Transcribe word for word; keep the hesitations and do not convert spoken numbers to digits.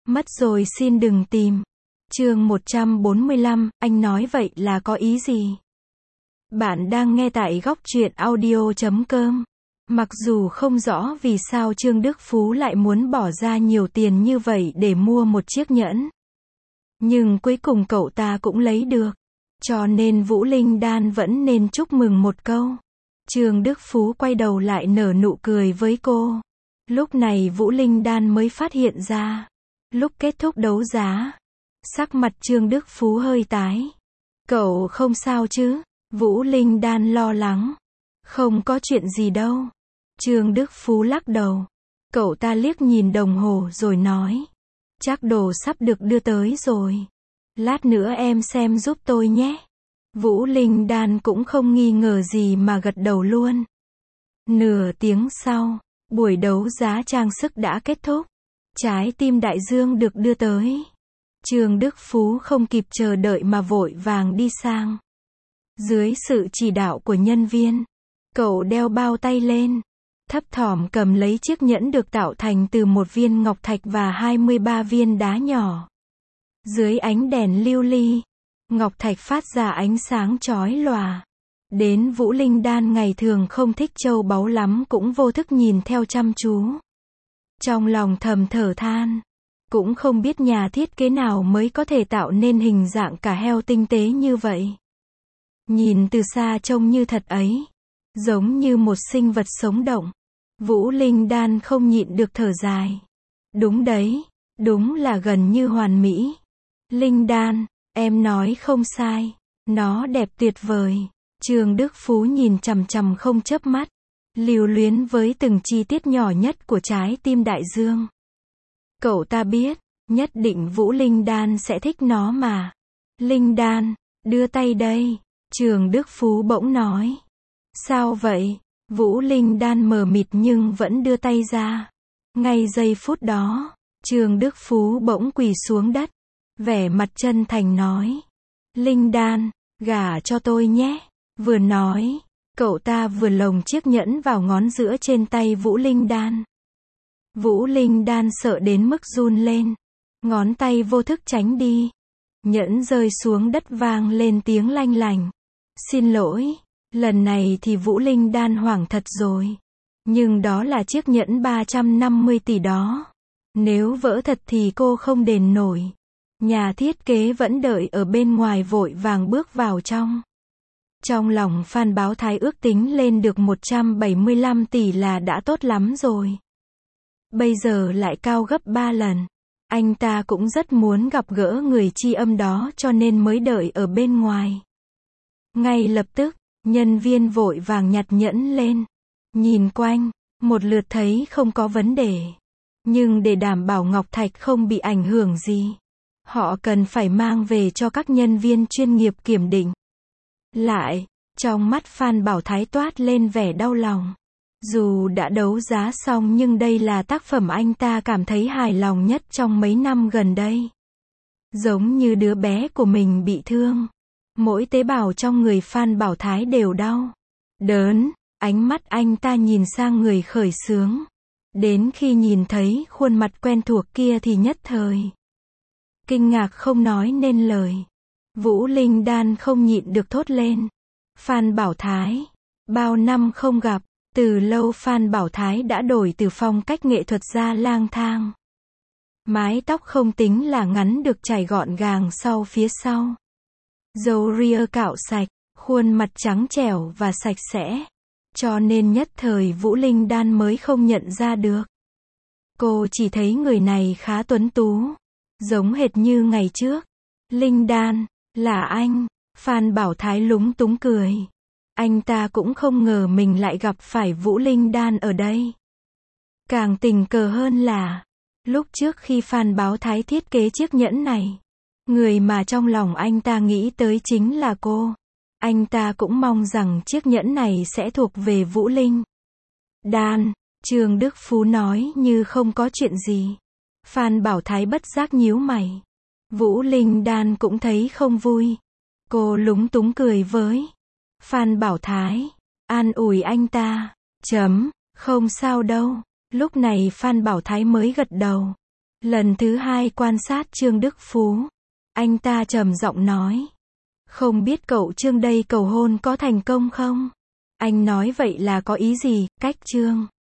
Mất rồi xin đừng tìm. Chương một trăm bốn mươi lăm, anh nói vậy là có ý gì? Bạn đang nghe tại góc truyện audio chấm com. Mặc dù không rõ vì sao Trương Đức Phú lại muốn bỏ ra nhiều tiền như vậy để mua một chiếc nhẫn. Nhưng cuối cùng cậu ta cũng lấy được. Cho nên Vũ Linh Đan vẫn nên chúc mừng một câu. Trương Đức Phú quay đầu lại nở nụ cười với cô. Lúc này Vũ Linh Đan mới phát hiện ra. Lúc kết thúc đấu giá, sắc mặt Trương Đức Phú hơi tái. Cậu không sao chứ? Vũ Linh Đan lo lắng. Không có chuyện gì đâu. Trương Đức Phú lắc đầu. Cậu ta liếc nhìn đồng hồ rồi nói. Chắc đồ sắp được đưa tới rồi. Lát nữa em xem giúp tôi nhé. Vũ Linh Đan cũng không nghi ngờ gì mà gật đầu luôn. Nửa tiếng sau, buổi đấu giá trang sức đã kết thúc. Trái tim đại dương được đưa tới. Trương Đức Phú không kịp chờ đợi mà vội vàng đi sang. Dưới sự chỉ đạo của nhân viên, cậu đeo bao tay lên, thấp thỏm cầm lấy chiếc nhẫn được tạo thành từ một viên ngọc thạch và hai mươi ba viên đá nhỏ. Dưới ánh đèn lưu ly, ngọc thạch phát ra ánh sáng chói lòa. Đến Vũ Linh Đan ngày thường không thích châu báu lắm cũng vô thức nhìn theo chăm chú. Trong lòng thầm thở than, cũng không biết nhà thiết kế nào mới có thể tạo nên hình dạng cả heo tinh tế như vậy. Nhìn từ xa trông như thật ấy, giống như một sinh vật sống động. Vũ Linh Đan không nhịn được thở dài. Đúng đấy, đúng là gần như hoàn mỹ. Linh Đan, em nói không sai, nó đẹp tuyệt vời. Trương Đức Phú nhìn chằm chằm không chớp mắt, lưu luyến với từng chi tiết nhỏ nhất của trái tim đại dương. Cậu ta biết, nhất định Vũ Linh Đan sẽ thích nó mà. Linh Đan, đưa tay đây. Trương Đức Phú bỗng nói. Sao vậy? Vũ Linh Đan mờ mịt nhưng vẫn đưa tay ra. Ngay giây phút đó, Trương Đức Phú bỗng quỳ xuống đất, vẻ mặt chân thành nói. Linh Đan, gả cho tôi nhé. Vừa nói, cậu ta vừa lồng chiếc nhẫn vào ngón giữa trên tay Vũ Linh Đan. Vũ Linh Đan sợ đến mức run lên. Ngón tay vô thức tránh đi. Nhẫn rơi xuống đất vang lên tiếng lanh lành. Xin lỗi, lần này thì Vũ Linh Đan hoảng thật rồi. Nhưng đó là chiếc nhẫn ba trăm năm mươi tỷ đó. Nếu vỡ thật thì cô không đền nổi. Nhà thiết kế vẫn đợi ở bên ngoài vội vàng bước vào trong. Trong lòng Phan Báo Thái ước tính lên được một trăm bảy mươi lăm tỷ là đã tốt lắm rồi. Bây giờ lại cao gấp ba lần. Anh ta cũng rất muốn gặp gỡ người tri âm đó cho nên mới đợi ở bên ngoài. Ngay lập tức, nhân viên vội vàng nhặt nhẫn lên. Nhìn quanh, một lượt thấy không có vấn đề. Nhưng để đảm bảo ngọc thạch không bị ảnh hưởng gì, họ cần phải mang về cho các nhân viên chuyên nghiệp kiểm định. Lại, trong mắt Phan Bảo Thái toát lên vẻ đau lòng. Dù đã đấu giá xong nhưng đây là tác phẩm anh ta cảm thấy hài lòng nhất trong mấy năm gần đây. Giống như đứa bé của mình bị thương. Mỗi tế bào trong người Phan Bảo Thái đều đau, đớn, ánh mắt anh ta nhìn sang người khởi xướng. Đến khi nhìn thấy khuôn mặt quen thuộc kia thì nhất thời kinh ngạc không nói nên lời. Vũ Linh Đan không nhịn được thốt lên. Phan Bảo Thái, bao năm không gặp, từ lâu Phan Bảo Thái đã đổi từ phong cách nghệ thuật ra lang thang. Mái tóc không tính là ngắn được chải gọn gàng sau phía sau. Râu ria cạo sạch, khuôn mặt trắng trẻo và sạch sẽ. Cho nên nhất thời Vũ Linh Đan mới không nhận ra được. Cô chỉ thấy người này khá tuấn tú, giống hệt như ngày trước. Linh Đan, là anh. Phan Bảo Thái lúng túng cười. Anh ta cũng không ngờ mình lại gặp phải Vũ Linh Đan ở đây. Càng tình cờ hơn là, lúc trước khi Phan Bảo Thái thiết kế chiếc nhẫn này, người mà trong lòng anh ta nghĩ tới chính là cô. Anh ta cũng mong rằng chiếc nhẫn này sẽ thuộc về Vũ Linh Đan. Trương Đức Phú nói như không có chuyện gì. Phan Bảo Thái bất giác nhíu mày. Vũ Linh Đan cũng thấy không vui. Cô lúng túng cười với Phan Bảo Thái, an ủi anh ta. Chấm, không sao đâu. Lúc này Phan Bảo Thái mới gật đầu. Lần thứ hai quan sát Trương Đức Phú. Anh ta trầm giọng nói. Không biết cậu Trương đây cầu hôn có thành công không? Anh nói vậy là có ý gì, cách Trương?